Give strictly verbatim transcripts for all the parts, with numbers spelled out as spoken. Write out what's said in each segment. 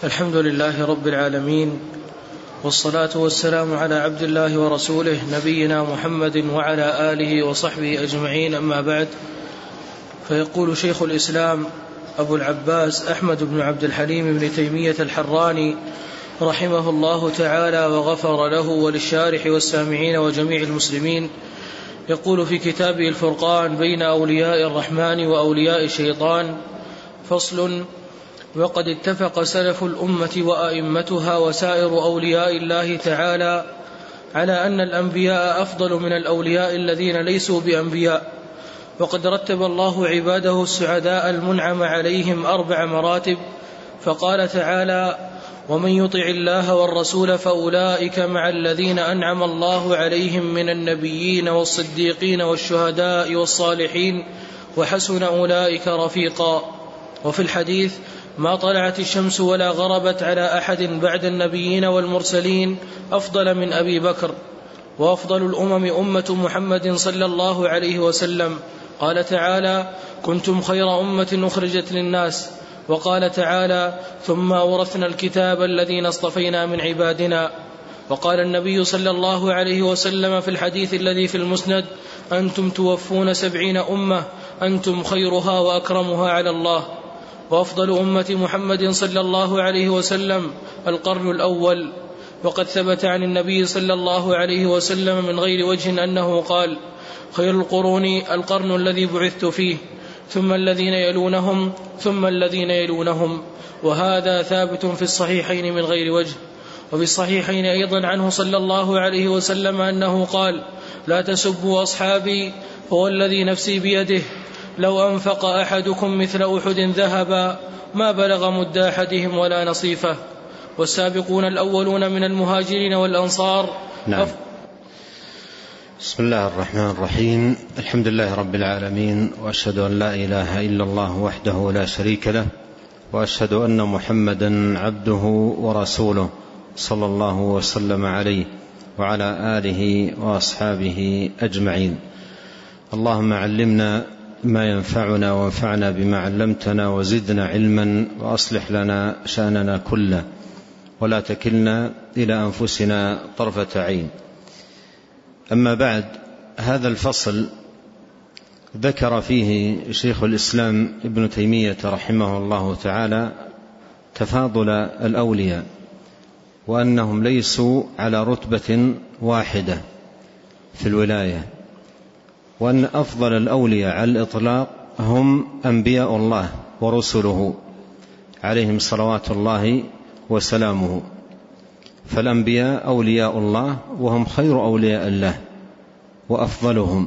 الحمد لله رب العالمين، والصلاة والسلام على عبد الله ورسوله نبينا محمد وعلى آله وصحبه أجمعين، أما بعد. فيقول شيخ الإسلام أبو العباس أحمد بن عبد الحليم بن تيمية الحراني رحمه الله تعالى وغفر له وللشارح والسامعين وجميع المسلمين، يقول في كتابه الفرقان بين أولياء الرحمن وأولياء الشيطان: فصل. وقد اتفق سلف الأمة وأئمتها وسائر أولياء الله تعالى على أن الأنبياء أفضل من الأولياء الذين ليسوا بأنبياء، وقد رتب الله عباده السعداء المنعم عليهم أربع مراتب، فقال تعالى: ومن يطع الله والرسول فأولئك مع الذين أنعم الله عليهم من النبيين والصديقين والشهداء والصالحين وحسن أولئك رفيقا. وفي الحديث: ما طلعت الشمس ولا غربت على أحد بعد النبيين والمرسلين أفضل من أبي بكر، وأفضل الأمم أمة محمد صلى الله عليه وسلم. قال تعالى: كنتم خير أمة أخرجت للناس. وقال تعالى: ثم أورثنا الكتاب الذين اصطفينا من عبادنا. وقال النبي صلى الله عليه وسلم في الحديث الذي في المسند: أنتم توفون سبعين أمة أنتم خيرها وأكرمها على الله. وأفضل أمة محمد صلى الله عليه وسلم القرن الأول. وقد ثبت عن النبي صلى الله عليه وسلم من غير وجه أنه قال: خير القرون القرن الذي بعثت فيه، ثم الذين يلونهم، ثم الذين يلونهم. وهذا ثابت في الصحيحين من غير وجه. وفي الصحيحين أيضا عنه صلى الله عليه وسلم أنه قال: لا تسبوا أصحابي، فوالذي نفسي بيده لو أنفق أحدكم مثل أحد ذهبا ما بلغ مد أحدهم ولا نصيفه. والسابقون الأولون من المهاجرين والأنصار. نعم. بسم الله الرحمن الرحيم. الحمد لله رب العالمين، وأشهد أن لا إله إلا الله وحده لا شريك له، وأشهد أن محمدا عبده ورسوله صلى الله وسلم عليه وعلى آله وأصحابه أجمعين. اللهم علمنا ما ينفعنا وانفعنا بما علمتنا، وزدنا علما، وأصلح لنا شأننا كله، ولا تكلنا إلى أنفسنا طرفة عين. أما بعد، هذا الفصل ذكر فيه شيخ الإسلام ابن تيمية رحمه الله تعالى تفاضل الأولياء، وأنهم ليسوا على رتبة واحدة في الولاية، وأن أفضل الأولياء على الإطلاق هم أنبياء الله ورسله عليهم صلوات الله وسلامه. فالأنبياء أولياء الله، وهم خير أولياء الله وأفضلهم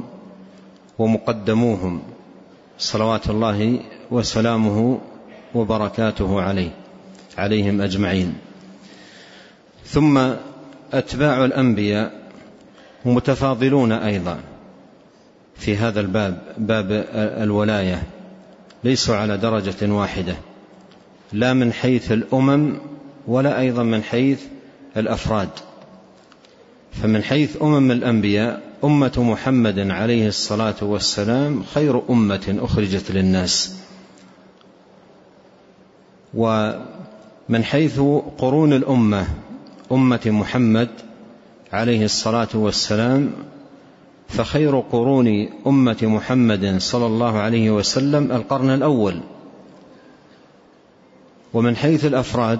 ومقدموهم صلوات الله وسلامه وبركاته عليه عليهم أجمعين. ثم أتباع الأنبياء متفاضلون أيضا في هذا الباب، باب الولاية، ليسوا على درجة واحدة، لا من حيث الأمم ولا أيضا من حيث الأفراد. فمن حيث أمم الأنبياء أمة محمد عليه الصلاة والسلام خير أمة أخرجت للناس. ومن حيث قرون الأمة أمة محمد عليه الصلاة والسلام فخير قرون أمة محمد صلى الله عليه وسلم القرن الأول. ومن حيث الأفراد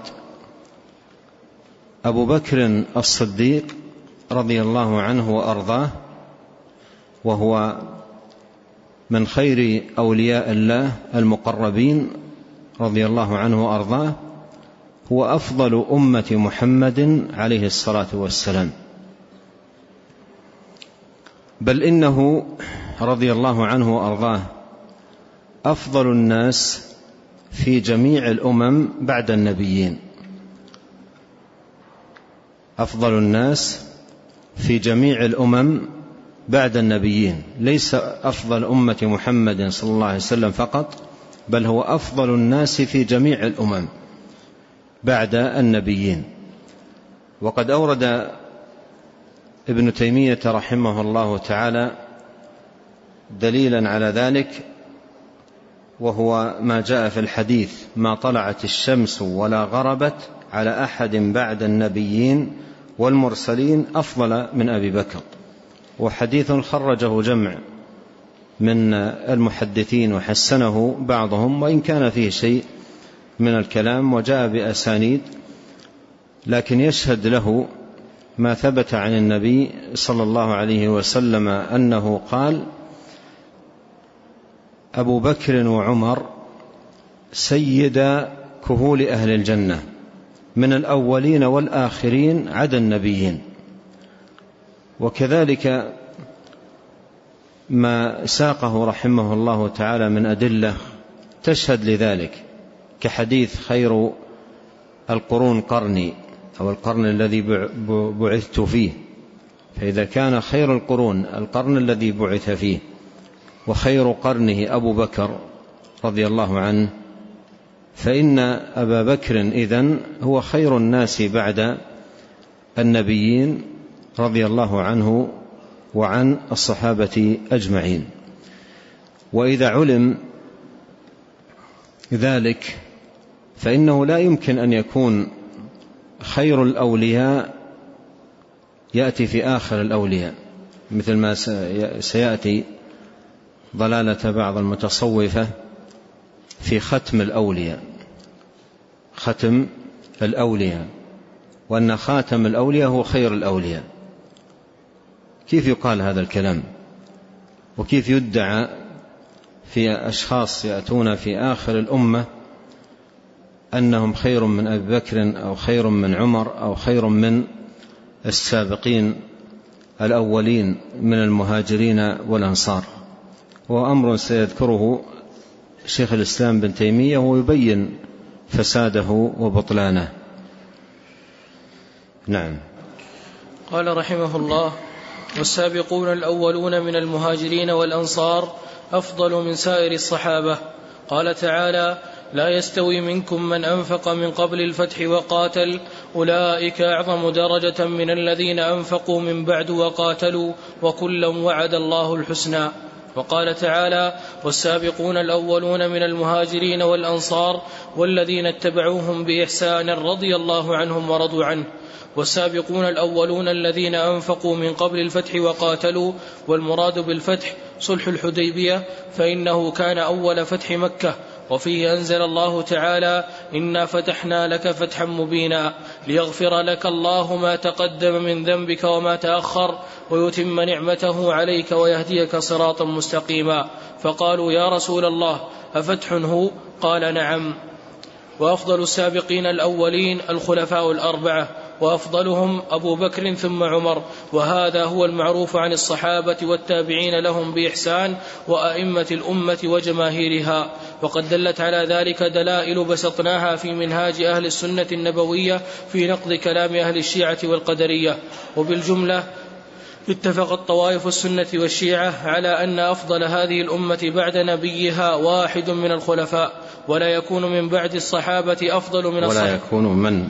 أبو بكر الصديق رضي الله عنه وأرضاه، وهو من خير أولياء الله المقربين رضي الله عنه وأرضاه، هو أفضل أمة محمد عليه الصلاة والسلام. بل إنه رضي الله عنه وأرضاه أفضل الناس في جميع الأمم بعد النبيين، أفضل الناس في جميع الأمم بعد النبيين، ليس أفضل أمة محمد صلى الله عليه وسلم فقط، بل هو أفضل الناس في جميع الأمم بعد النبيين. وقد أورد ابن تيمية رحمه الله تعالى دليلا على ذلك وهو ما جاء في الحديث: ما طلعت الشمس ولا غربت على أحد بعد النبيين والمرسلين أفضل من أبي بكر. وحديث خرجه جمع من المحدثين وحسنه بعضهم، وإن كان فيه شيء من الكلام وجاء بأسانيد، لكن يشهد له ما ثبت عن النبي صلى الله عليه وسلم أنه قال: أبو بكر وعمر سيدا كهول أهل الجنة من الأولين والآخرين عدا النبيين. وكذلك ما ساقه رحمه الله تعالى من أدلة تشهد لذلك، كحديث: خير القرون قرني، أو القرن الذي بعثت فيه. فإذا كان خير القرون القرن الذي بعث فيه، وخير قرنه أبو بكر رضي الله عنه، فإن أبا بكر إذن هو خير الناس بعد النبيين رضي الله عنه وعن الصحابة أجمعين. وإذا علم ذلك فإنه لا يمكن أن يكون خير الأولياء يأتي في آخر الأولياء، مثل ما سيأتي ضلالة بعض المتصوفة في ختم الأولياء، ختم الأولياء، وأن خاتم الأولياء هو خير الأولياء. كيف يقال هذا الكلام؟ وكيف يدعى في أشخاص يأتون في آخر الأمة أنهم خير من أبي بكر أو خير من عمر أو خير من السابقين الأولين من المهاجرين والأنصار؟ وأمر سيذكره شيخ الإسلام بن تيمية ويبين فساده وبطلانه. نعم. قال رحمه الله: والسابقون الأولون من المهاجرين والأنصار أفضل من سائر الصحابة. قال تعالى: لا يستوي منكم من أنفق من قبل الفتح وقاتل أولئك أعظم درجة من الذين أنفقوا من بعد وقاتلوا وكلا وعد الله الحسنى. وقال تعالى: والسابقون الأولون من المهاجرين والأنصار والذين اتبعوهم بإحسان رضي الله عنهم ورضوا عنه. والسابقون الأولون الذين أنفقوا من قبل الفتح وقاتلوا، والمراد بالفتح صلح الحديبية، فإنه كان أول فتح مكة، وفيه أنزل الله تعالى: إنا فتحنا لك فتحا مبينا ليغفر لك الله ما تقدم من ذنبك وما تأخر ويتم نعمته عليك ويهديك صراطا مستقيما. فقالوا: يا رسول الله أفتح هو؟ قال: نعم. وأفضل السابقين الأولين الخلفاء الأربعة، وأفضلهم أبو بكر ثم عمر، وهذا هو المعروف عن الصحابة والتابعين لهم بإحسان وأئمة الأمة وجماهيرها. وقد دلت على ذلك دلائل بسطناها في منهاج أهل السنة النبوية في نقد كلام أهل الشيعة والقدرية. وبالجملة اتفقت طوائف السنة والشيعة على أن أفضل هذه الأمة بعد نبيها واحد من الخلفاء، ولا يكون من بعد الصحابة أفضل من الصحابة ولا يكون من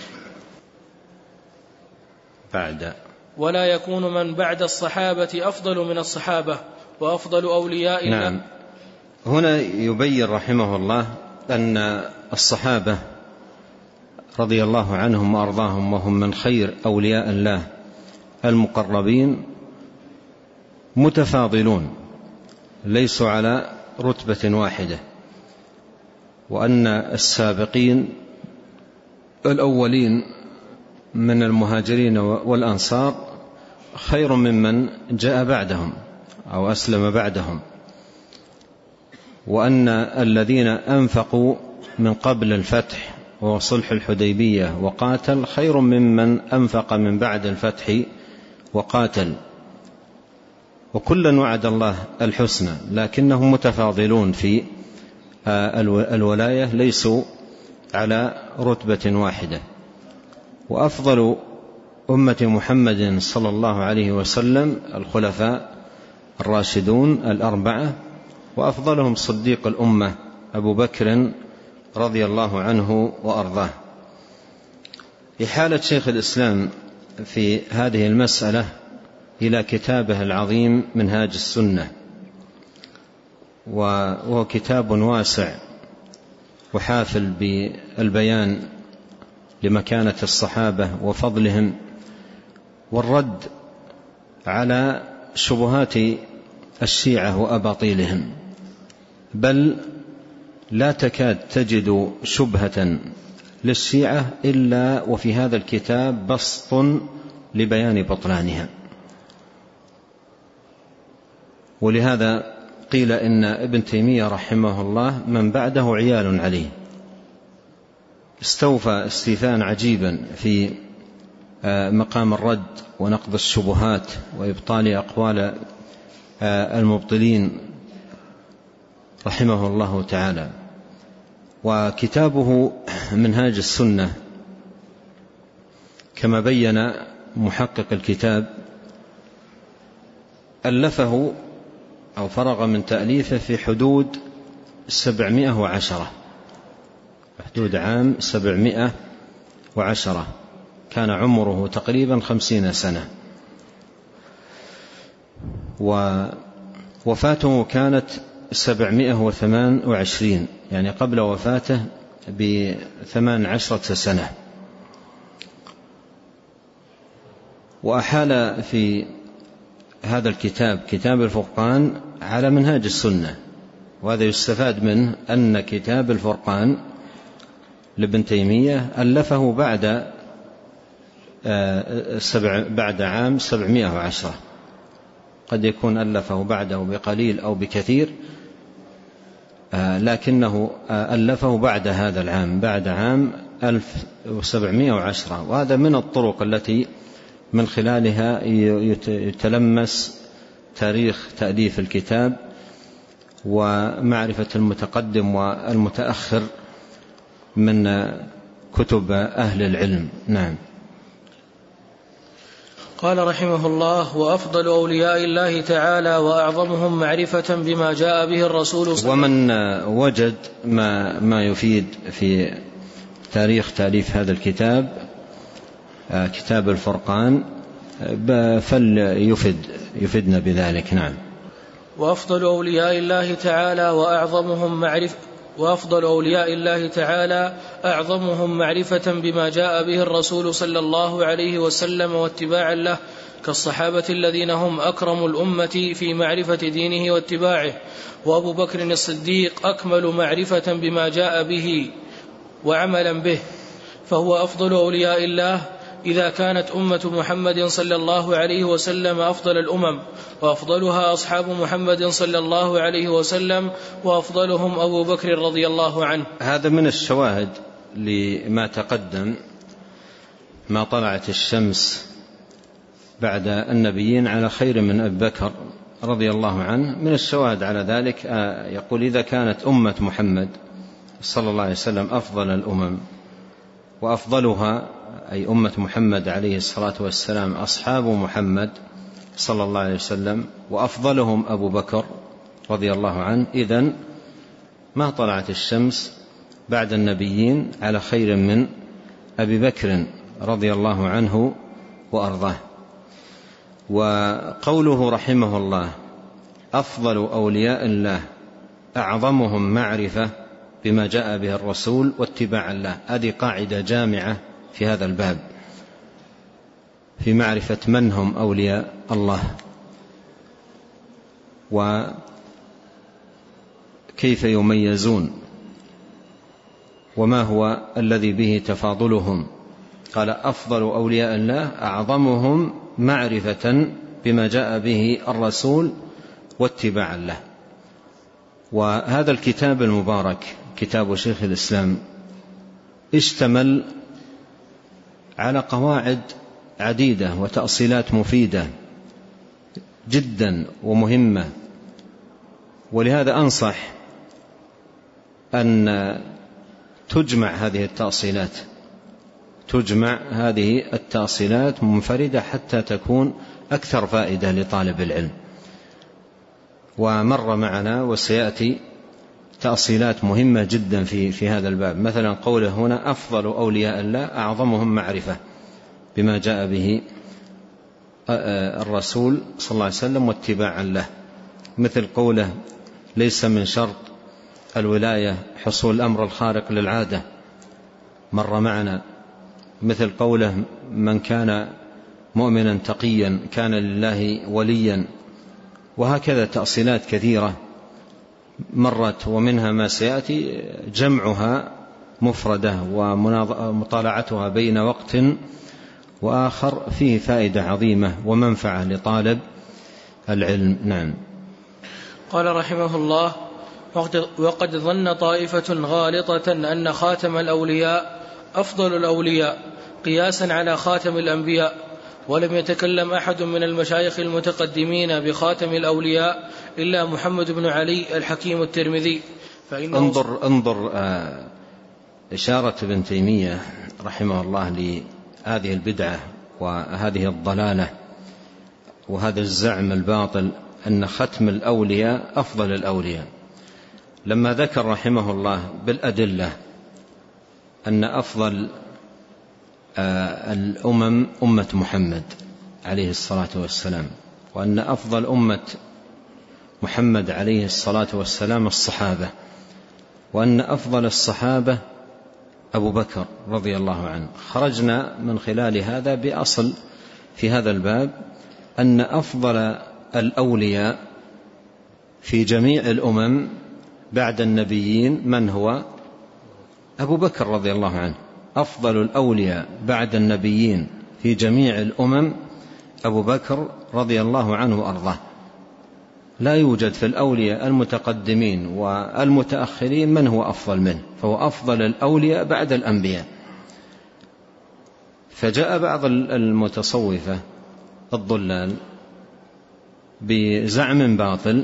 بعد ولا يكون من بعد الصحابة أفضل من الصحابة. وأفضل أوليائنا. نعم. هنا يبين رحمه الله أن الصحابة رضي الله عنهم وأرضاهم وهم من خير أولياء الله المقربين متفاضلون، ليسوا على رتبة واحدة، وأن السابقين الأولين من المهاجرين والأنصار خير ممن جاء بعدهم أو أسلم بعدهم، وأن الذين أنفقوا من قبل الفتح وصلح الحديبية وقاتل خير ممن أنفق من بعد الفتح وقاتل، وكلا وعد الله الحسنى، لكنهم متفاضلون في الولاية، ليسوا على رتبة واحدة. وأفضل أمة محمد صلى الله عليه وسلم الخلفاء الراشدون الأربعة، وأفضلهم صديق الأمة أبو بكر رضي الله عنه وأرضاه. إحالة شيخ الإسلام في هذه المسألة إلى كتابه العظيم منهاج السنة، وهو كتاب واسع وحافل بالبيان لمكانة الصحابة وفضلهم والرد على شبهات الشيعة وأباطيلهم، بل لا تكاد تجد شبهة للشيعة إلا وفي هذا الكتاب بسط لبيان بطلانها. ولهذا قيل إن ابن تيمية رحمه الله من بعده عيال عليه، استوفى استيفاء عجيبا في مقام الرد ونقض الشبهات وإبطال أقوال المبطلين رحمه الله تعالى. وكتابه منهاج السنة كما بين محقق الكتاب ألفه أو فرغ من تأليفه في حدود سبعمائة وعشرة، حدود عام سبعمائة وعشرة، كان عمره تقريبا خمسين سنة، ووفاته كانت سبعمائة وثمان وعشرين، يعني قبل وفاته بثمان عشرة سنة. وأحال في هذا الكتاب كتاب الفرقان على منهاج السنة، وهذا يستفاد منه أن كتاب الفرقان لابن تيمية ألفه بعد بعد عام سبعمائة وعشرة، قد يكون ألفه بعده بقليل أو بكثير، لكنه ألفه بعد هذا العام، بعد عام ألف وسبعمائة وعشرة. وهذا من الطرق التي من خلالها يتلمس تاريخ تأليف الكتاب ومعرفة المتقدم والمتأخر من كتب أهل العلم. نعم. قال رحمه الله: وأفضل أولياء الله تعالى وأعظمهم معرفة بما جاء به الرسول صلى الله عليه وسلم. ومن وجد ما, ما يفيد في تاريخ تأليف هذا الكتاب كتاب الفرقان فليفد يفدنا بذلك. نعم. وأفضل أولياء الله تعالى وأعظمهم معرفة وأفضل أولياء الله تعالى أعظمهم معرفة بما جاء به الرسول صلى الله عليه وسلم واتباعا له، كالصحابة الذين هم أكرم الأمة في معرفة دينه واتباعه. وأبو بكر الصديق أكمل معرفة بما جاء به وعملا به، فهو أفضل أولياء الله إذا كانت أمة محمد صلى الله عليه وسلم أفضل الأمم، وأفضلها أصحاب محمد صلى الله عليه وسلم، وأفضلهم أبو بكر رضي الله عنه. هذا من الشواهد لما تقدم، ما طلعت الشمس بعد النبيين على خير من أبي بكر رضي الله عنه. من الشواهد على ذلك يقول: إذا كانت أمة محمد صلى الله عليه وسلم أفضل الأمم، وأفضلها أي أمة محمد عليه الصلاة والسلام أصحاب محمد صلى الله عليه وسلم، وأفضلهم أبو بكر رضي الله عنه، إذن ما طلعت الشمس بعد النبيين على خير من أبي بكر رضي الله عنه وأرضاه. وقوله رحمه الله: أفضل أولياء الله أعظمهم معرفة بما جاء به الرسول واتباعا له، هذه قاعدة جامعة في هذا الباب في معرفة من هم أولياء الله وكيف يميزون وما هو الذي به تفاضلهم. قال: أفضل أولياء الله أعظمهم معرفة بما جاء به الرسول واتباعا له. وهذا الكتاب المبارك كتاب شيخ الإسلام اشتمل على قواعد عديدة وتأصيلات مفيدة جدا ومهمة، ولهذا أنصح أن تجمع هذه التأصيلات تجمع هذه التأصيلات منفردة حتى تكون أكثر فائدة لطالب العلم. ومر معنا وسيأتي تأصيلات مهمة جدا في في هذا الباب، مثلا قوله هنا: أفضل أولياء الله أعظمهم معرفة بما جاء به الرسول صلى الله عليه وسلم واتباعا له، مثل قوله ليس من شرط الولاية حصول الأمر الخارق للعادة، مر معنا، مثل قوله من كان مؤمنا تقيا كان لله وليا، وهكذا تأصيلات كثيرة مرت، ومنها ما سيأتي جمعها مفردة ومطالعتها بين وقت وآخر فيه فائدة عظيمة ومنفعة لطالب العلم. نعم. قال رحمه الله: وقد ظن طائفة غالطة أن خاتم الأولياء أفضل الأولياء قياسا على خاتم الأنبياء، ولم يتكلم أحد من المشايخ المتقدمين بخاتم الأولياء إلا محمد بن علي الحكيم الترمذي. انظر, انظر آه إشارة ابن تيمية رحمه الله لهذه البدعة وهذه الضلالة وهذا الزعم الباطل أن ختم الأولياء أفضل الأولياء، لما ذكر رحمه الله بالأدلة أن أفضل الأمم أمة محمد عليه الصلاة والسلام، وأن أفضل أمة محمد عليه الصلاة والسلام الصحابة، وأن أفضل الصحابة أبو بكر رضي الله عنه، خرجنا من خلال هذا بأصل في هذا الباب أن أفضل الأولياء في جميع الأمم بعد النبيين من هو؟ أبو بكر رضي الله عنه. أفضل الأولياء بعد النبيين في جميع الأمم أبو بكر رضي الله عنه وأرضاه. لا يوجد في الأولياء المتقدمين والمتأخرين من هو أفضل منه، فهو أفضل الأولياء بعد الأنبياء. فجاء بعض المتصوفة الضلال بزعم باطل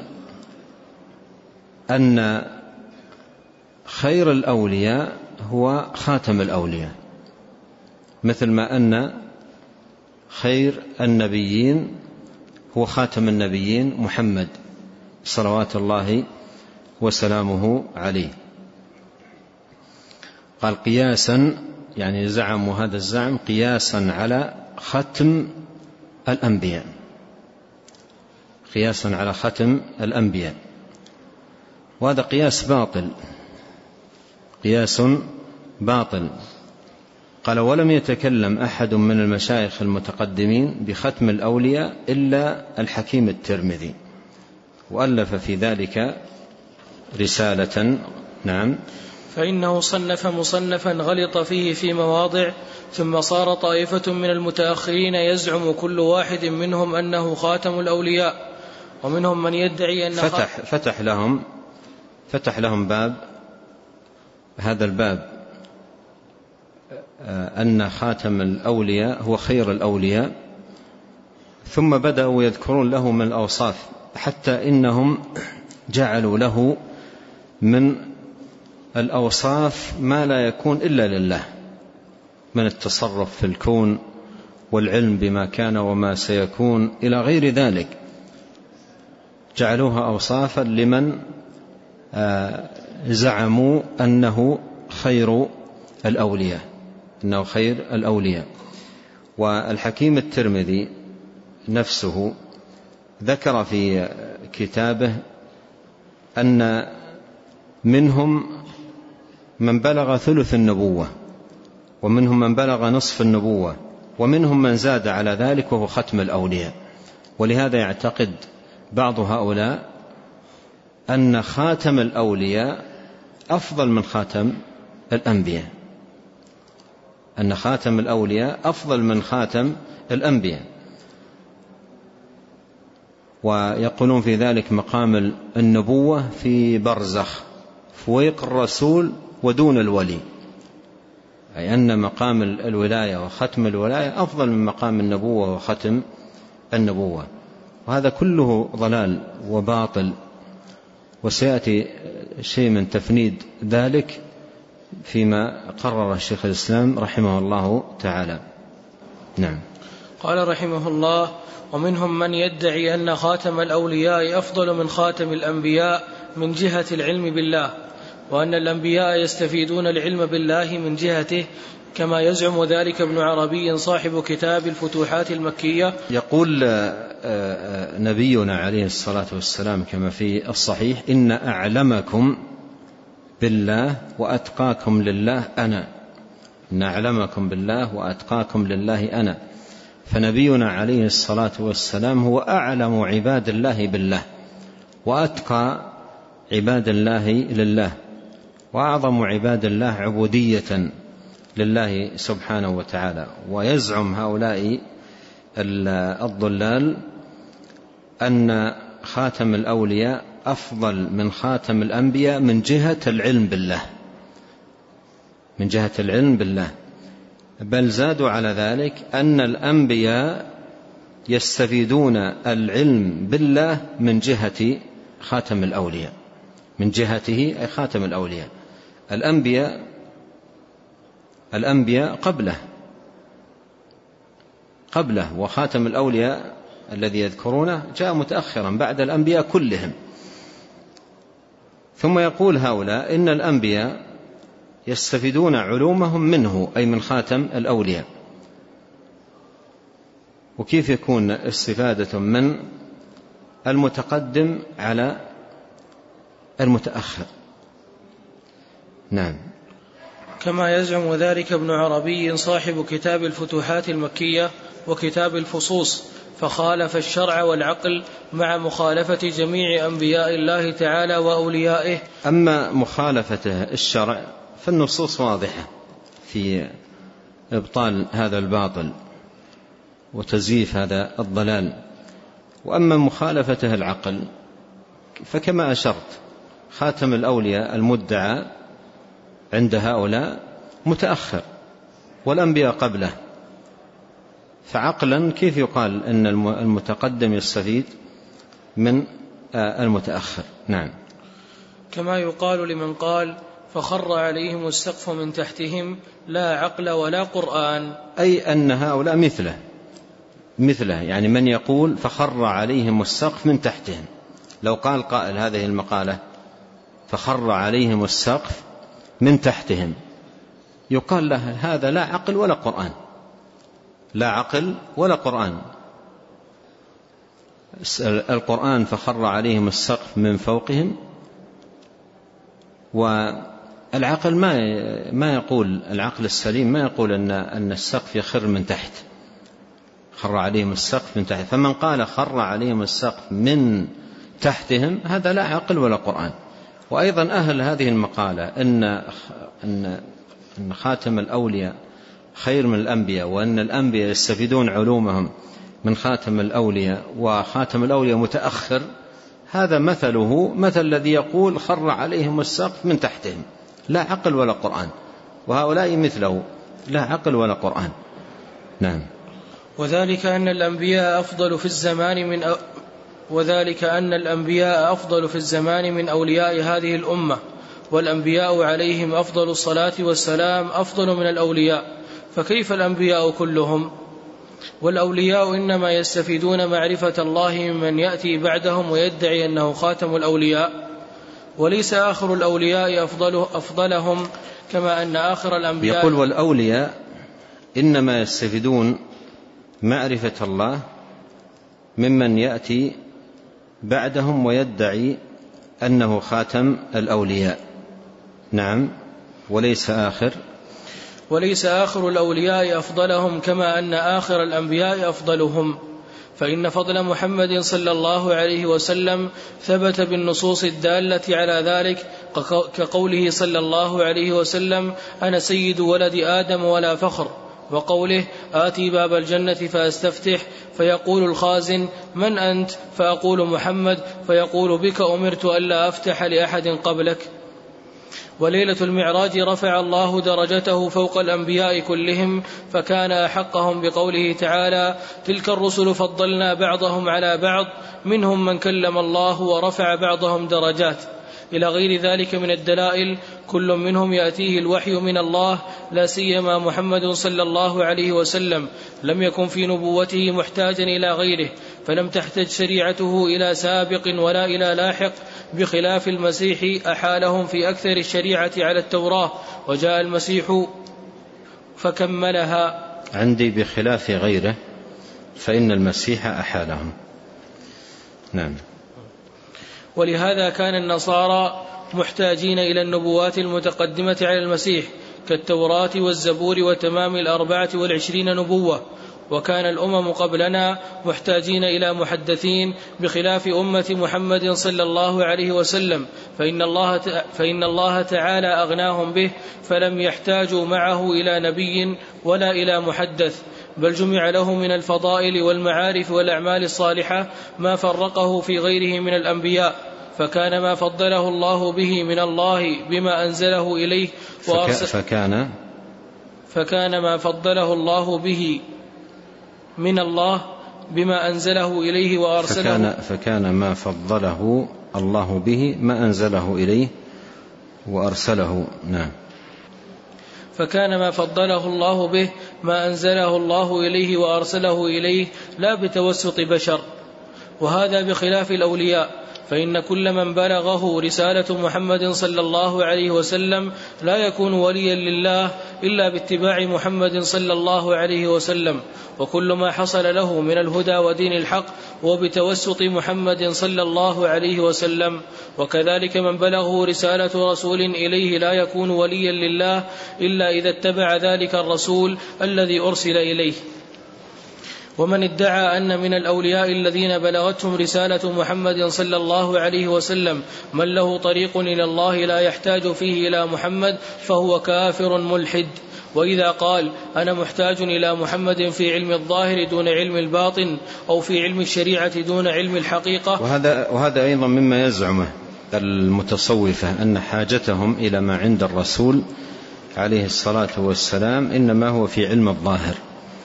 أن خير الأولياء هو خاتم الأولياء، مثل ما أن خير النبيين هو خاتم النبيين محمد صلوات الله وسلامه عليه. قال قياسا، يعني زعموا هذا الزعم قياسا على ختم الأنبياء، قياسا على ختم الأنبياء، وهذا قياس باطل، قياس باطل. قال ولم يتكلم أحد من المشايخ المتقدمين بختم الأولياء إلا الحكيم الترمذي، وألف في ذلك رسالة. نعم. فإنه صنف مصنفا غلط فيه في مواضع، ثم صار طائفة من المتأخرين يزعم كل واحد منهم أنه خاتم الأولياء، ومنهم من يدعي أن فتح, فتح لهم فتح لهم باب، هذا الباب أن خاتم الأولياء هو خير الأولياء، ثم بدأوا يذكرون له من الأوصاف، حتى إنهم جعلوا له من الأوصاف ما لا يكون إلا لله، من التصرف في الكون والعلم بما كان وما سيكون إلى غير ذلك، جعلوها أوصافا لمن زعموا أنه خير الأولياء، أنه خير الأولياء. والحكيم الترمذي نفسه ذكر في كتابه أن منهم من بلغ ثلث النبوة، ومنهم من بلغ نصف النبوة، ومنهم من زاد على ذلك وهو ختم الأولياء. ولهذا يعتقد بعض هؤلاء أن خاتم الأولياء أفضل من خاتم الأنبياء، أن خاتم الأولياء أفضل من خاتم الأنبياء، ويقولون في ذلك مقام النبوة في برزخ فويق الرسول ودون الولي، أي أن مقام الولاية وختم الولاية أفضل من مقام النبوة وختم النبوة. وهذا كله ضلال وباطل، وسيأتي شيء من تفنيد ذلك فيما قرر الشيخ الإسلام رحمه الله تعالى. نعم. قال رحمه الله: ومنهم من يدعي أن خاتم الأولياء أفضل من خاتم الأنبياء من جهة العلم بالله، وأن الأنبياء يستفيدون العلم بالله من جهته كما يزعم ذلك ابن عربي صاحب كتاب الفتوحات المكية. يقول نبينا عليه الصلاة والسلام كما في الصحيح: إن أعلمكم بالله وأتقاكم لله أنا. إن أعلمكم بالله وأتقاكم لله أنا. فنبينا عليه الصلاة والسلام هو أعلم عباد الله بالله وأتقى عباد الله لله وأعظم عباد الله عبودية لله سبحانه وتعالى. ويزعم هؤلاء الضلال أن خاتم الأولياء أفضل من خاتم الأنبياء من جهة العلم بالله، من جهة العلم بالله، بل زادوا على ذلك أن الأنبياء يستفيدون العلم بالله من جهة خاتم الأولياء، من جهته أي خاتم الأولياء. الأنبياء الأنبياء قبله قبله وخاتم الأولياء الذي يذكرونه جاء متأخرا بعد الأنبياء كلهم. ثم يقول هؤلاء إن الأنبياء يستفيدون علومهم منه أي من خاتم الأولياء. وكيف يكون استفادة من المتقدم على المتأخر؟ نعم. كما يزعم ذلك ابن عربي صاحب كتاب الفتوحات المكية وكتاب الفصوص، فخالف الشرع والعقل مع مخالفة جميع أنبياء الله تعالى وأوليائه. أما مخالفته الشرع فالنصوص واضحة في إبطال هذا الباطل وتزييف هذا الضلال. وأما مخالفته العقل فكما أشرت خاتم الأولياء المدعى عند هؤلاء متأخر والأنبياء قبله، فعقلا كيف يقال أن المتقدم يستفيد من المتأخر؟ نعم. كما يقال لمن قال فخر عليهم السقف من تحتهم لا عقل ولا قرآن، أي أن هؤلاء مثله مثله يعني من يقول فخر عليهم السقف من تحتهم، لو قال قائل هذه المقالة فخر عليهم السقف من تحتهم يقال له هذا لا عقل ولا قرآن، لا عقل ولا قرآن. القرآن فخر عليهم السقف من فوقهم، والعقل ما ما يقول، العقل السليم ما يقول أن أن السقف يخر من تحت، خر عليهم السقف من تحت. فمن قال خر عليهم السقف من تحتهم هذا لا عقل ولا قرآن. وأيضا أهل هذه المقالة أن أن أن خاتم الأولياء خير من الأنبياء، وأن الأنبياء يستفيدون علومهم من خاتم الأولياء وخاتم الأولياء متأخر، هذا مثله مثل الذي يقول خر عليهم السقف من تحتهم، لا عقل ولا قرآن. وهؤلاء مثله لا عقل ولا قرآن. نعم. وذلك أن الأنبياء أفضل في الزمان من أ... وذلك أن الأنبياء أفضل في الزمان من أولياء هذه الأمة، والأنبياء عليهم أفضل الصلاة والسلام أفضل من الأولياء، فكيف الأنبياء كلهم؟ والأولياء إنما يستفيدون معرفة الله ممن يأتي بعدهم ويدعي أنه خاتم الأولياء، وليس آخر الأولياء أفضل أفضلهم كما أن آخر الأنبياء. يقول والأولياء إنما يستفيدون معرفة الله ممن يأتي بعدهم ويدعي أنه خاتم الأولياء. نعم. وليس آخر وليس آخر الأولياء أفضلهم كما أن آخر الأنبياء أفضلهم، فإن فضل محمد صلى الله عليه وسلم ثبت بالنصوص الدالة على ذلك، كقوله صلى الله عليه وسلم أنا سيد ولد آدم ولا فخر، وقوله آتي باب الجنة فأستفتح فيقول الخازن من أنت؟ فأقول محمد، فيقول بك أمرت ألا أفتح لأحد قبلك. وليلة المعراج رفع الله درجته فوق الأنبياء كلهم، فكان أحقهم بقوله تعالى تلك الرسل فضلنا بعضهم على بعض منهم من كلم الله ورفع بعضهم درجات، إلى غير ذلك من الدلائل. كل منهم يأتيه الوحي من الله، لا سيما محمد صلى الله عليه وسلم لم يكن في نبوته محتاجا إلى غيره، فلم تحتج شريعته إلى سابق ولا إلى لاحق، بخلاف المسيح أحالهم في أكثر الشريعة على التوراة، وجاء المسيح فكملها. عندي بخلاف غيره، فإن المسيح أحالهم. نعم. ولهذا كان النصارى محتاجين إلى النبوات المتقدمة على المسيح كالتوراة والزبور وتمام الأربعة والعشرين نبوة، وكان الأمم قبلنا محتاجين إلى محدثين بخلاف أمة محمد صلى الله عليه وسلم، فإن الله, فإن الله تعالى أغناهم به، فلم يحتاجوا معه إلى نبي ولا إلى محدث، بل جمع له من الفضائل والمعارف والأعمال الصالحة ما فرقه في غيره من الأنبياء، فكان ما فضله الله به من الله بما أنزله إليه فكان, فكان ما فضله الله به من الله بما أنزله إليه وأرسله فكان, فكان ما فضله الله به ما أنزله إليه وأرسله. نعم. فكان ما فضله الله به ما أنزله الله إليه وأرسله إليه لا بتوسط بشر، وهذا بخلاف الأولياء، فإن كل من بلغه رسالة محمد صلى الله عليه وسلم لا يكون وليا لله إلا باتباع محمد صلى الله عليه وسلم، وكل ما حصل له من الهدى ودين الحق وبتوسط محمد صلى الله عليه وسلم. وكذلك من بلغه رسالة رسول إليه لا يكون وليا لله إلا إذا اتبع ذلك الرسول الذي أرسل إليه. ومن ادعى أن من الأولياء الذين بلغتهم رسالة محمد صلى الله عليه وسلم من له طريق إلى الله لا يحتاج فيه إلى محمد فهو كافر ملحد. وإذا قال أنا محتاج إلى محمد في علم الظاهر دون علم الباطن أو في علم الشريعة دون علم الحقيقة، وهذا, وهذا أيضا مما يزعمه المتصوفة أن حاجتهم إلى ما عند الرسول عليه الصلاة والسلام إنما هو في علم الظاهر،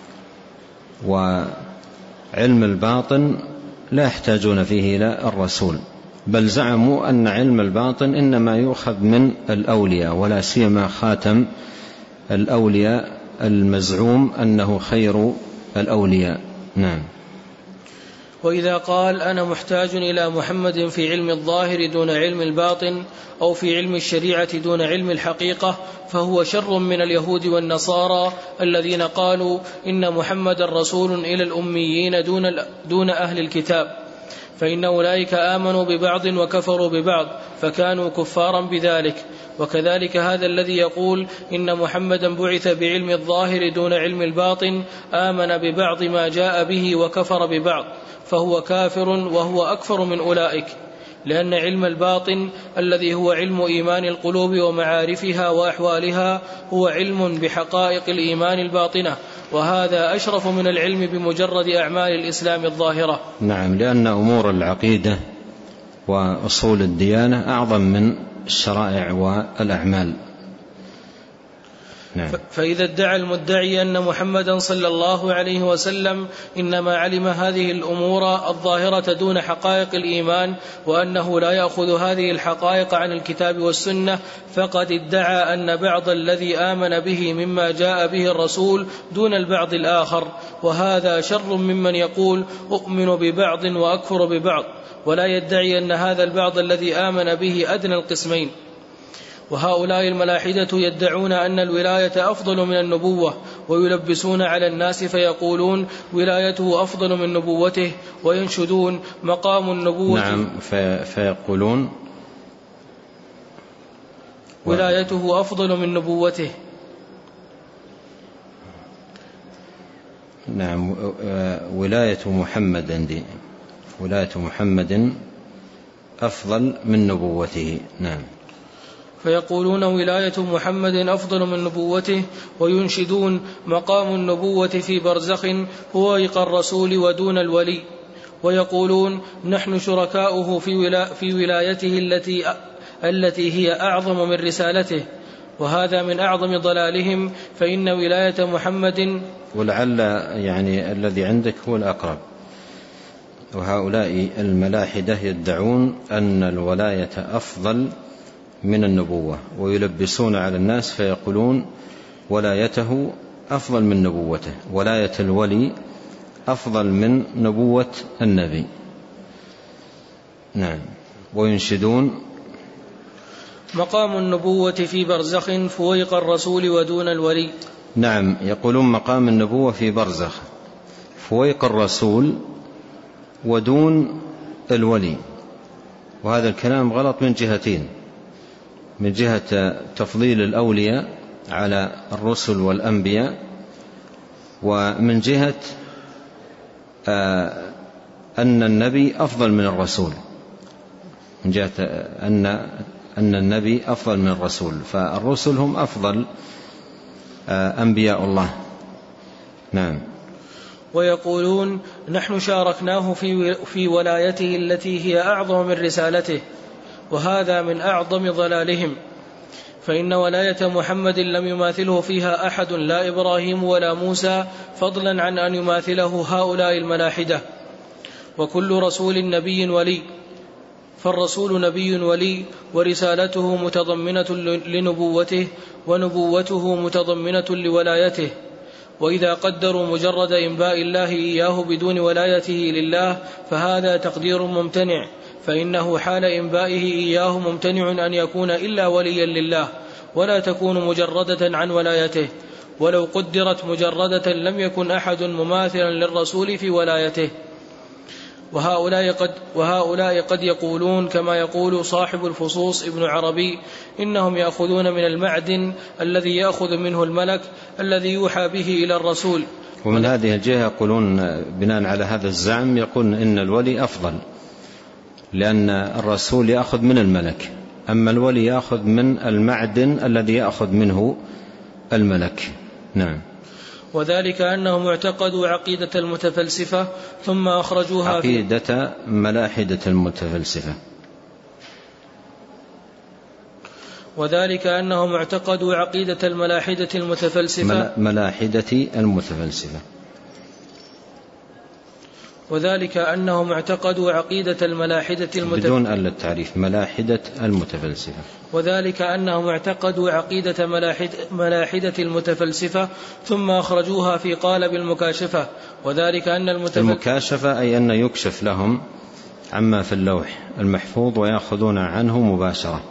وعلم الباطن لا يحتاجون فيه إلى الرسول، بل زعموا أن علم الباطن إنما يؤخذ من الأولياء، ولا سيما خاتم الأولياء المزعوم أنه خير الأولياء. نعم. وإذا قال أنا محتاج إلى محمد في علم الظاهر دون علم الباطن أو في علم الشريعة دون علم الحقيقة فهو شر من اليهود والنصارى الذين قالوا إن محمد رسول إلى الأميين دون, دون أهل الكتاب، فإن أولئك آمنوا ببعض وكفروا ببعض فكانوا كفارا بذلك. وكذلك هذا الذي يقول إن محمدا بعث بعلم الظاهر دون علم الباطن آمن ببعض ما جاء به وكفر ببعض فهو كافر، وهو أكفر من أولئك، لأن علم الباطن الذي هو علم إيمان القلوب ومعارفها وأحوالها هو علم بحقائق الإيمان الباطنة، وهذا أشرف من العلم بمجرد أعمال الإسلام الظاهرة. نعم، لأن أمور العقيدة وأصول الديانة أعظم من الشرائع والأعمال. نعم. فإذا ادعى المدعي أن محمدا صلى الله عليه وسلم إنما علم هذه الأمور الظاهرة دون حقائق الإيمان، وأنه لا يأخذ هذه الحقائق عن الكتاب والسنة، فقد ادعى أن بعض الذي آمن به مما جاء به الرسول دون البعض الآخر، وهذا شر ممن يقول أؤمن ببعض وأكفر ببعض، ولا يدعي أن هذا البعض الذي آمن به أدنى القسمين. وهؤلاء الملاحدة يدعون أن الولاية أفضل من النبوة، ويلبسون على الناس فيقولون ولايته أفضل من نبوته، وينشدون مقام النبوة. نعم، في فيقولون ولايته أفضل من نبوته. نعم، ولاية محمد عندي ولاية محمد أفضل من نبوته. نعم. فيقولون ولاية محمد أفضل من نبوته، وينشدون مقام النبوة في برزخ هو الرسول ودون الولي، ويقولون نحن شركاؤه في, ولا في ولايته التي, التي هي أعظم من رسالته، وهذا من أعظم ضلالهم، فإن ولاية محمد ولعل يعني الذي عندك هو الأقرب. وهؤلاء الملاحدة يدعون أن الولاية أفضل من النبوة، ويلبسون على الناس فيقولون ولايته أفضل من نبوته، ولاية الولي أفضل من نبوة النبي. نعم. وينشدون مقام النبوة في برزخ فويق الرسول ودون الولي. نعم، يقولون مقام النبوة في برزخ فويق الرسول ودون الولي، وهذا الكلام غلط من جهتين: من جهة تفضيل الأولياء على الرسل والأنبياء، ومن جهة أن النبي أفضل من الرسول، من جهة أن أن النبي أفضل من الرسول، فالرسل هم أفضل أنبياء الله. نعم. ويقولون نحن شاركناه في في ولايته التي هي أعظم من رسالته، وهذا من أعظم ضلالهم، فإن ولاية محمد لم يماثله فيها أحد، لا إبراهيم ولا موسى، فضلا عن أن يماثله هؤلاء الملاحدة. وكل رسول نبي ولي، فالرسول نبي ولي، ورسالته متضمنة لنبوته، ونبوته متضمنة لولايته. وإذا قدروا مجرد إنباء الله إياه بدون ولايته لله فهذا تقدير ممتنع، فإنه حال إنبائه إياه ممتنع أن يكون إلا وليا لله، ولا تكون مجردة عن ولايته. ولو قدرت مجردة لم يكن أحد مماثلا للرسول في ولايته. وهؤلاء قد, وهؤلاء قد يقولون كما يقول صاحب الفصوص ابن عربي: إنهم يأخذون من المعدن الذي يأخذ منه الملك الذي يوحى به إلى الرسول. ومن هذه الجهة يقولون بناء على هذا الزعم، يقول إن الولي أفضل، لأن الرسول يأخذ من الملك، أما الولي يأخذ من المعدن الذي يأخذ منه الملك. نعم. وذلك أنهم اعتقدوا عقيدة المتفلسفة ثم أخرجوها عقيدة ملاحدة المتفلسفة. وذلك أنهم اعتقدوا عقيدة الملاحدة المتفلسفة ملاحدة المتفلسفة وذلك أنهم اعتقدوا عقيدة الملاحدة المتفلسفة بدون أل التعريف ملاحدة المتفلسفة وذلك أنهم اعتقدوا عقيدة ملاحدة المتفلسفة ثم أخرجوها في قالب المكاشفة. وذلك أن المتفلسفة المكاشفة أي أن يكشف لهم عما في اللوح المحفوظ ويأخذون عنه مباشرة.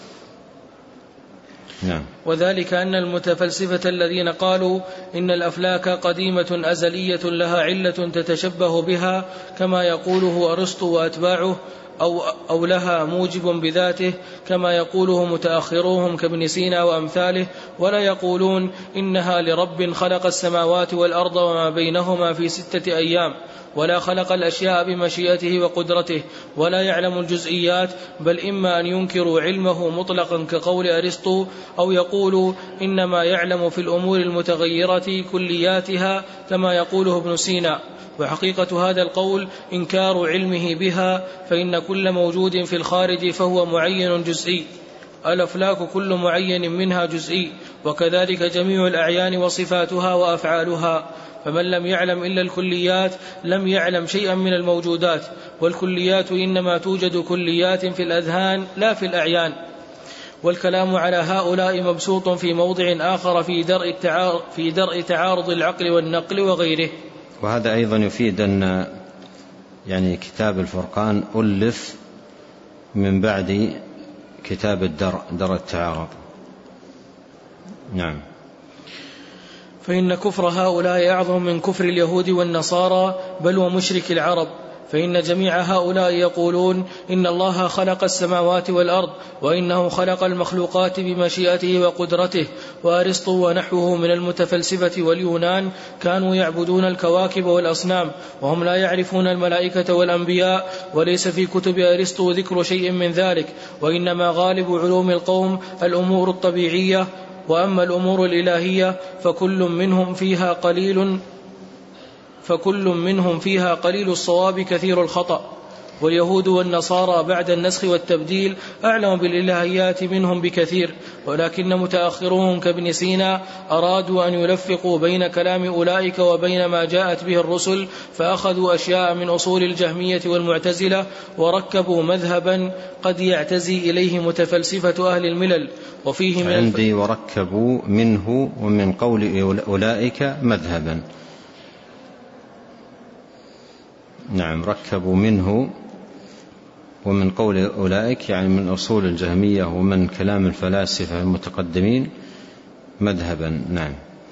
نعم. وذلك أن المتفلسفة الذين قالوا إن الأفلاك قديمة أزلية لها علة تتشبه بها كما يقوله أرسطو وأتباعه، أو, أو لها موجب بذاته كما يقوله متأخروهم كابن سينا وأمثاله، ولا يقولون إنها لرب خلق السماوات والأرض وما بينهما في ستة أيام، ولا خلق الأشياء بمشيئته وقدرته، ولا يعلم الجزئيات، بل إما أن ينكروا علمه مطلقا كقول أرسطو، أو يقولوا إنما يعلم في الأمور المتغيرة كلياتها كما يقوله ابن سينا. وحقيقة هذا القول إنكار علمه بها، فإن كل موجود في الخارج فهو معين جزئي، الأفلاك كل معين منها جزئي، وكذلك جميع الأعيان وصفاتها وأفعالها. فمن لم يعلم إلا الكليات لم يعلم شيئا من الموجودات، والكليات إنما توجد كليات في الأذهان لا في الأعيان. والكلام على هؤلاء مبسوط في موضع آخر في درء التعارض, في درء تعارض العقل والنقل وغيره. وهذا أيضا يفيد أن يعني كتاب الفرقان ألف من بعد كتاب الدرء درء التعارض. نعم. فإن كفر هؤلاء أعظم من كفر اليهود والنصارى بل ومشرك العرب، فإن جميع هؤلاء يقولون إن الله خلق السماوات والأرض، وإنه خلق المخلوقات بمشيئته وقدرته. وأرسطو ونحوه من المتفلسفة واليونان كانوا يعبدون الكواكب والأصنام، وهم لا يعرفون الملائكة والأنبياء، وليس في كتب أرسطو ذكر شيء من ذلك، وإنما غالب علوم القوم الأمور الطبيعية، وأما الأمور الإلهية فكل منهم فيها قليل فكل منهم فيها قليل الصواب كثير الخطأ. واليهود والنصارى بعد النسخ والتبديل أعلم بالإلهيات منهم بكثير، ولكن متأخرون كابن سينا أرادوا أن يلفقوا بين كلام أولئك وبين ما جاءت به الرسل، فأخذوا أشياء من أصول الجهمية والمعتزلة وركبوا مذهبا قد يعتزي إليه متفلسفة أهل الملل. وفيه من عندي وركبوا منه ومن قول أولئك مذهبا. نعم، ركبوا منه ومن قول أولئك يعني من أصول الجهمية ومن كلام الفلاسفة المتقدمين مذهبا. نعم.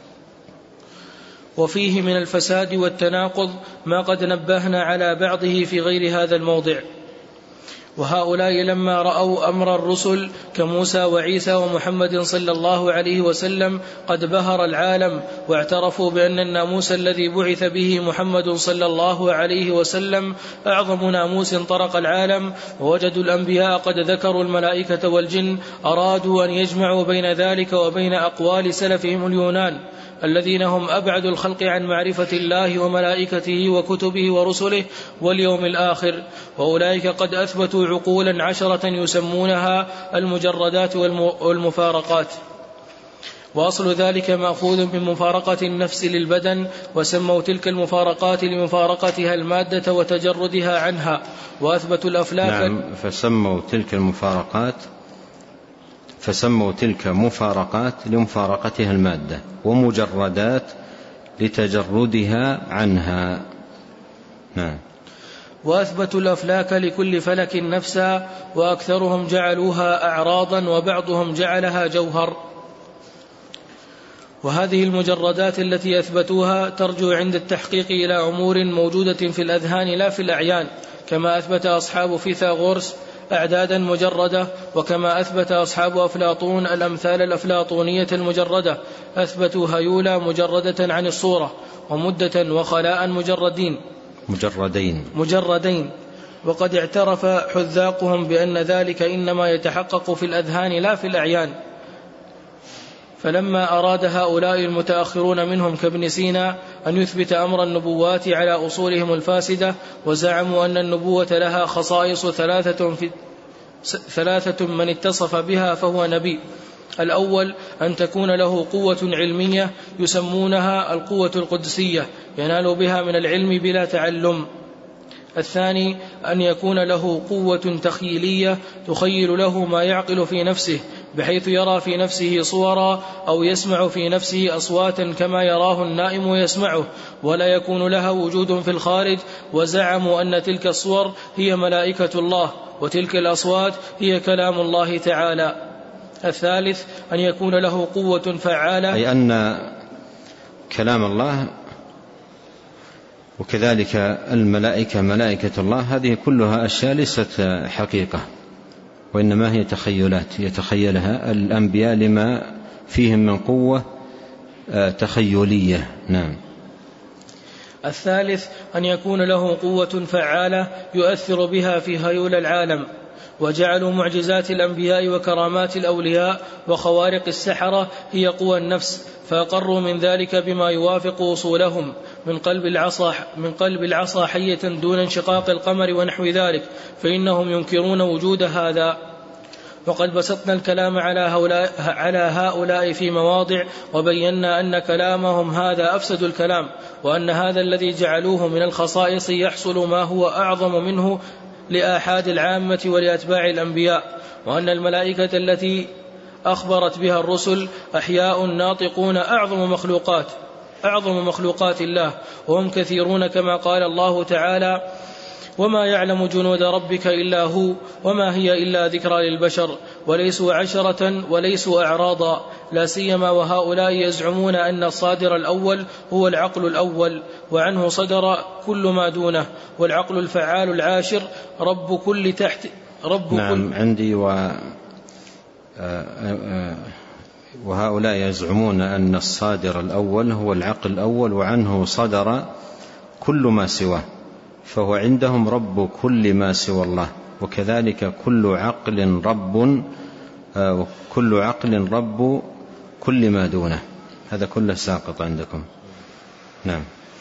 وفيه من الفساد والتناقض ما قد نبهنا على بعضه في غير هذا الموضع. وهؤلاء لما رأوا أمر الرسل كموسى وعيسى ومحمد صلى الله عليه وسلم قد بهر العالم، واعترفوا بأن الناموس الذي بعث به محمد صلى الله عليه وسلم أعظم ناموس طرق العالم، ووجدوا الأنبياء قد ذكروا الملائكة والجن، أرادوا أن يجمعوا بين ذلك وبين أقوال سلفهم اليونان الذين هم أبعد الخلق عن معرفة الله وملائكته وكتبه ورسله واليوم الآخر. وأولئك قد أثبتوا عقولا عشرة يسمونها المجردات والمفارقات، وأصل ذلك مأخوذ من مفارقة النفس للبدن، وسموا تلك المفارقات لمفارقتها المادة وتجردها عنها، وأثبتوا الأفلاك. نعم، فسموا تلك المفارقات فسموا تلك مفارقات لمفارقتها المادة، ومجردات لتجردها عنها. نعم. وأثبتوا الأفلاك لكل فلك نفسا، وأكثرهم جعلوها أعراضا وبعضهم جعلها جوهر. وهذه المجردات التي أثبتوها ترجو عند التحقيق إلى أمور موجودة في الأذهان لا في الأعيان، كما أثبت أصحاب فيثاغورس أعدادا مجردة، وكما أثبت أصحاب أفلاطون الأمثال الأفلاطونية المجردة، أثبتوا هيولا مجردة عن الصورة، ومدة وخلاء مجردين مجردين مجردين وقد اعترف حذاقهم بأن ذلك إنما يتحقق في الأذهان لا في الأعيان. فلما أراد هؤلاء المتأخرون منهم كابن سينا أن يثبت أمر النبوات على أصولهم الفاسدة، وزعموا أن النبوة لها خصائص ثلاثة, في ثلاثة من اتصف بها فهو نبي. الأول أن تكون له قوة علمية يسمونها القوة القدسية ينال بها من العلم بلا تعلم. الثاني أن يكون له قوة تخيلية تخيل له ما يعقل في نفسه، بحيث يرى في نفسه صورا أو يسمع في نفسه أصواتا كما يراه النائم ويسمعه، ولا يكون لها وجود في الخارج، وزعموا أن تلك الصور هي ملائكة الله، وتلك الأصوات هي كلام الله تعالى. الثالث أن يكون له قوة فعالة، أي أن كلام الله وكذلك الملائكة ملائكة الله هذه كلها أشياء ليست حقيقة، وإنما هي تخيلات يتخيلها الأنبياء لما فيهم من قوة تخيلية. نعم. الثالث أن يكون له قوة فعالة يؤثر بها في هيول العالم، وجعلوا معجزات الأنبياء وكرامات الأولياء وخوارق السحرة هي قوى النفس، فأقروا من ذلك بما يوافق أصولهم من قلب العصا من قلب العصا حية دون انشقاق القمر ونحو ذلك، فإنهم ينكرون وجود هذا. وقد بسطنا الكلام على هؤلاء, على هؤلاء في مواضع، وبينا أن كلامهم هذا أفسد الكلام، وأن هذا الذي جعلوه من الخصائص يحصل ما هو أعظم منه لآحاد العامة ولأتباع الأنبياء، وأن الملائكة التي أخبرت بها الرسل أحياء ناطقون أعظم مخلوقات أعظم مخلوقات الله، وهم كثيرون كما قال الله تعالى: وما يعلم جنود ربك إلا هو وما هي إلا ذكرى للبشر وليسوا عشرة وليسوا أعراضا، لا سيما وهؤلاء يزعمون أن الصادر الأول هو العقل الأول، وعنه صدر كل ما دونه، والعقل الفعال العاشر رب كل تحت رب نعم كل. عندي و وهؤلاء يزعمون أن الصادر الأول هو العقل الأول وعنه صدر كل ما سواه، فهو عندهم رب كل ما سوى الله، وكذلك كل عقل رب وكل عقل رب كل ما دونه، هذا كله ساقط عندكم. نعم.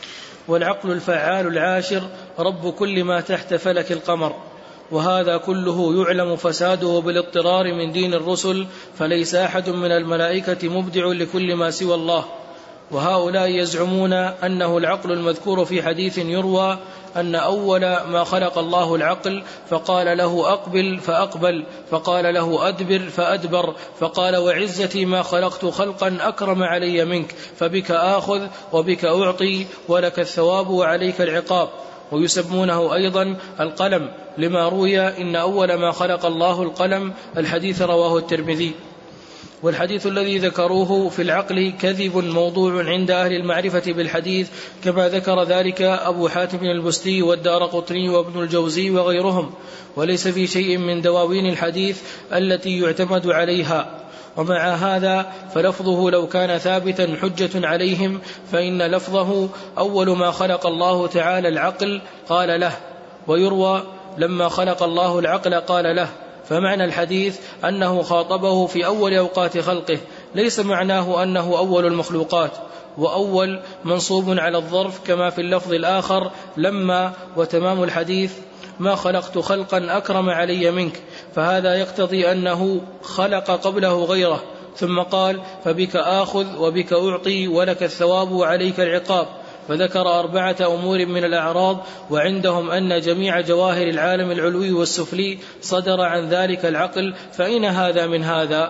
والعقل الفعال العاشر رب كل ما تحت فلك القمر. وهذا كله يعلم فساده بالاضطرار من دين الرسل، فليس أحد من الملائكة مبدع لكل ما سوى الله. وهؤلاء يزعمون أنه العقل المذكور في حديث يروى أن أول ما خلق الله العقل فقال له أقبل فأقبل، فقال له أدبر فأدبر، فقال وعزتي ما خلقت خلقا أكرم علي منك، فبك آخذ وبك أعطي ولك الثواب وعليك العقاب. ويسمونه أيضا القلم لما روي إن أول ما خلق الله القلم، الحديث رواه الترمذي. والحديث الذي ذكروه في العقل كذب موضوع عند أهل المعرفة بالحديث، كما ذكر ذلك أبو حاتم البستي والدارقطني وابن الجوزي وغيرهم، وليس في شيء من دواوين الحديث التي يعتمد عليها. ومع هذا فلفظه لو كان ثابتا حجة عليهم، فإن لفظه أول ما خلق الله تعالى العقل قال له، ويروى لما خلق الله العقل قال له. فمعنى الحديث أنه خاطبه في أول أوقات خلقه، ليس معناه أنه أول المخلوقات. وأول منصوب على الظرف كما في اللفظ الآخر لما، وتمام الحديث ما خلقت خلقا أكرم علي منك، فهذا يقتضي أنه خلق قبله غيره، ثم قال فبك آخذ وبك أعطي ولك الثواب وعليك العقاب. فذكر أربعة أمور من الأعراض، وعندهم أن جميع جواهر العالم العلوي والسفلي صدر عن ذلك العقل، فأين هذا من هذا؟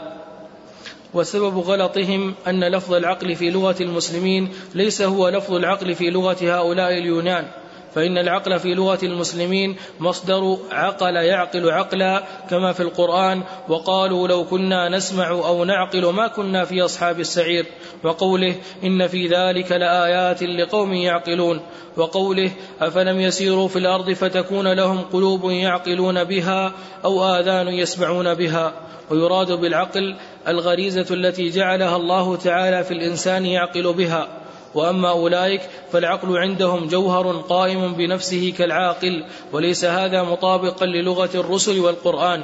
وسبب غلطهم أن لفظ العقل في لغة المسلمين ليس هو لفظ العقل في لغة هؤلاء اليونان، فإن العقل في لغة المسلمين مصدر عقل يعقل عقلا كما في القرآن، وقالوا لو كنا نسمع أو نعقل ما كنا في أصحاب السعير، وقوله إن في ذلك لآيات لقوم يعقلون، وقوله أفلم يسيروا في الأرض فتكون لهم قلوب يعقلون بها أو آذان يسمعون بها. ويراد بالعقل الغريزة التي جعلها الله تعالى في الإنسان يعقل بها. وأما أولئك فالعقل عندهم جوهر قائم بنفسه كالعاقل، وليس هذا مطابقا للغة الرسل والقرآن.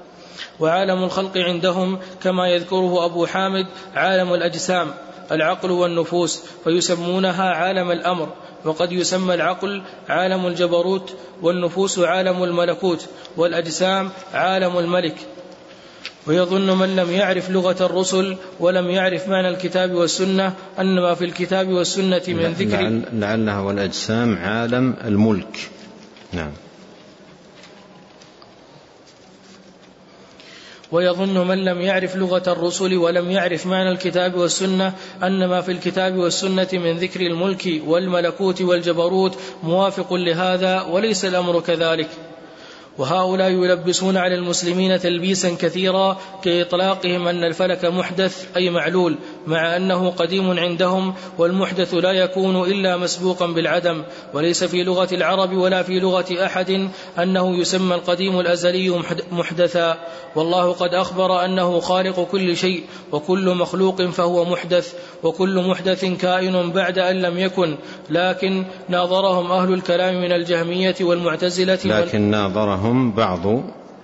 وعالم الخلق عندهم كما يذكره أبو حامد عالم الأجسام، العقل والنفوس، فيسمونها عالم الأمر. وقد يسمى العقل عالم الجبروت، والنفوس عالم الملكوت، والأجسام عالم الملك. ويظن من لم يعرف لغة الرسل ولم يعرف معنى الكتاب والسنة أن ما في الكتاب والسنة من ذكر لعلها والأجسام عالم الملك. نعم. ويظن من لم يعرف لغة الرسل ولم يعرف معنى الكتاب والسنة أن ما في الكتاب والسنة من ذكر الملك والملكوت والجبروت موافق لهذا، وليس الأمر كذلك. وهؤلاء يلبسون على المسلمين تلبيسا كثيرا كإطلاقهم أن الفلك محدث أي معلول، مع أنه قديم عندهم، والمحدث لا يكون إلا مسبوقا بالعدم. وليس في لغة العرب ولا في لغة أحد أنه يسمى القديم الأزلي محدثا، والله قد أخبر أنه خالق كل شيء، وكل مخلوق فهو محدث، وكل محدث كائن بعد أن لم يكن. لكن ناظرهم أهل الكلام من الجهمية والمعتزلة لكن ناظرهم بعض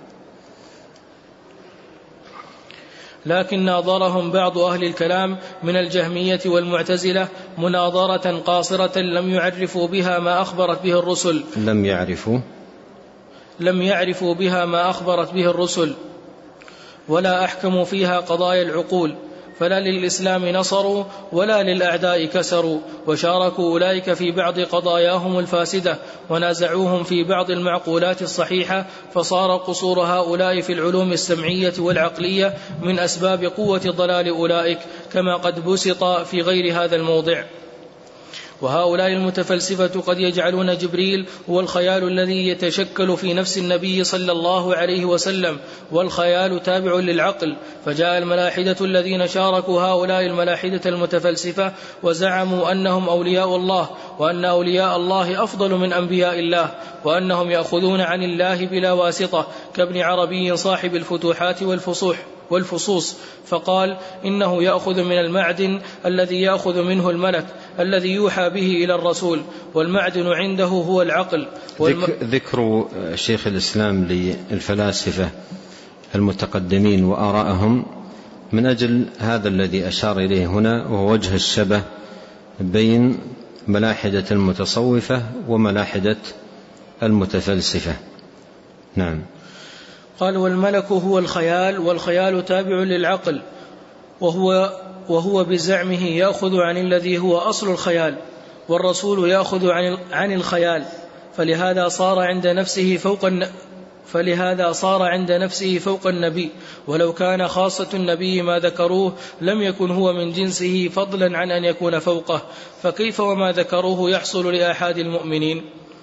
لكن ناظرهم بعض أهل الكلام من الجهمية والمعتزلة مناظرة قاصرة لم يعرفوا بها ما أخبرت به الرسل لم يعرفوا لم يعرفوا بها ما أخبرت به الرسل ولا أحكموا فيها قضايا العقول، فلا للإسلام نصروا ولا للأعداء كسروا، وشاركوا أولئك في بعض قضاياهم الفاسدة، ونازعوهم في بعض المعقولات الصحيحة، فصار قصور هؤلاء في العلوم السمعية والعقلية من أسباب قوة ضلال أولئك، كما قد بسط في غير هذا الموضع. وهؤلاء المتفلسفة قد يجعلون جبريل هو الخيال الذي يتشكل في نفس النبي صلى الله عليه وسلم، والخيال تابع للعقل. فجاء الملاحدة الذين شاركوا هؤلاء الملاحدة المتفلسفة وزعموا أنهم أولياء الله، وأن أولياء الله أفضل من أنبياء الله، وأنهم يأخذون عن الله بلا واسطة، كابن عربي صاحب الفتوحات والفصوح والفصوص، فقال إنه يأخذ من المعدن الذي يأخذ منه الملك الذي يوحى به إلى الرسول، والمعدن عنده هو العقل. والم... ذكر شيخ الإسلام للفلاسفة المتقدمين وآراءهم من أجل هذا الذي أشار إليه هنا، وهو وجه الشبه بين ملاحدة المتصوفة وملاحدة المتفلسفة. نعم. قال: والملك هو الخيال، والخيال تابع للعقل، وهو, وهو بزعمه يأخذ عن الذي هو أصل الخيال، والرسول يأخذ عن, عن الخيال، فلهذا صار عند نفسه فوق فلهذا صار عند نفسه فوق النبي، ولو كان خاصة النبي ما ذكروه لم يكن هو من جنسه فضلا عن أن يكون فوقه، فكيف وما ذكروه يحصل لأحد المؤمنين؟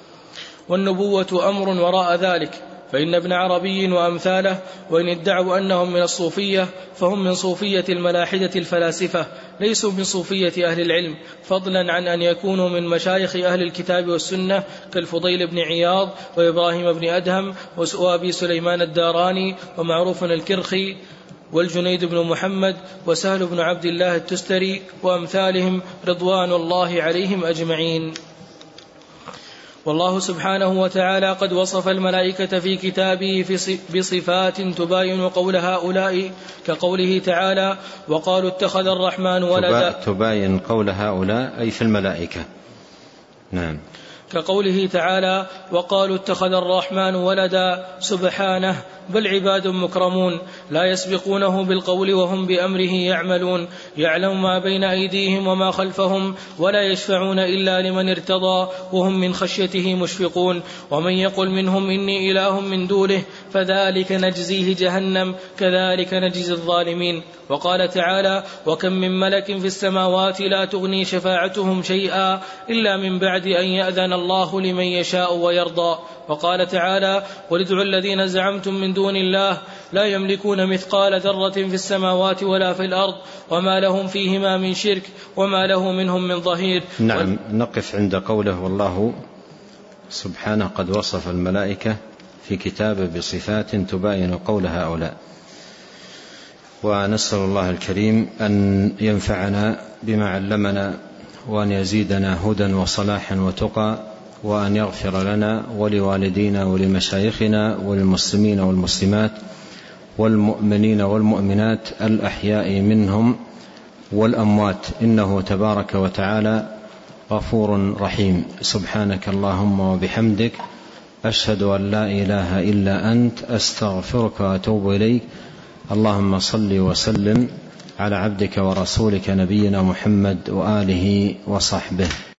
والنبوة أمر وراء ذلك، فإن ابن عربي وأمثاله وإن ادعوا أنهم من الصوفية فهم من صوفية الملاحدة الفلاسفة، ليسوا من صوفية أهل العلم، فضلا عن أن يكونوا من مشايخ أهل الكتاب والسنة كالفضيل بن عياض وإبراهيم بن أدهم وأبي سليمان الداراني ومعروف الكرخي والجنيد بن محمد وسهل بن عبد الله التستري وأمثالهم رضوان الله عليهم أجمعين. والله سبحانه وتعالى قد وصف الملائكة في كتابه بصفات تباين قول هؤلاء، كقوله تعالى: وقالوا اتخذ الرحمن ولدا. تباين قول هؤلاء أي في الملائكة. نعم. كقوله تعالى: وقالوا اتخذ الرحمن ولدا، سبحانه، بل عباد مكرمون لا يسبقونه بالقول وهم بأمره يعملون، يعلم ما بين أيديهم وما خلفهم ولا يشفعون إلا لمن ارتضى وهم من خشيته مشفقون، ومن يقل منهم إني إله من دونه فذلك نجزيه جهنم كذلك نجزي الظالمين. وقال تعالى: وكم من ملك في السماوات لا تغني شفاعتهم شيئا إلا من بعد أن يأذن الله لمن يشاء ويرضى. وقال تعالى: قل ادعوا الذين زعمتم من دون الله لا يملكون مثقال ذرة في السماوات ولا في الأرض وما لهم فيهما من شرك وما له منهم من ظهير. نعم. نقف عند قوله: والله سبحانه قد وصف الملائكة في كتابه بصفات تباين قول هؤلاء. ونسأل الله الكريم أن ينفعنا بما علمنا، وأن يزيدنا هدى وصلاحا وتقى، وأن يغفر لنا ولوالدينا ولمشايخنا وللمسلمين والمسلمات والمؤمنين والمؤمنات الأحياء منهم والأموات، إنه تبارك وتعالى غفور رحيم. سبحانك اللهم وبحمدك، أشهد أن لا إله إلا أنت، أستغفرك وأتوب إليك. اللهم صل وسلم على عبدك ورسولك نبينا محمد وآله وصحبه.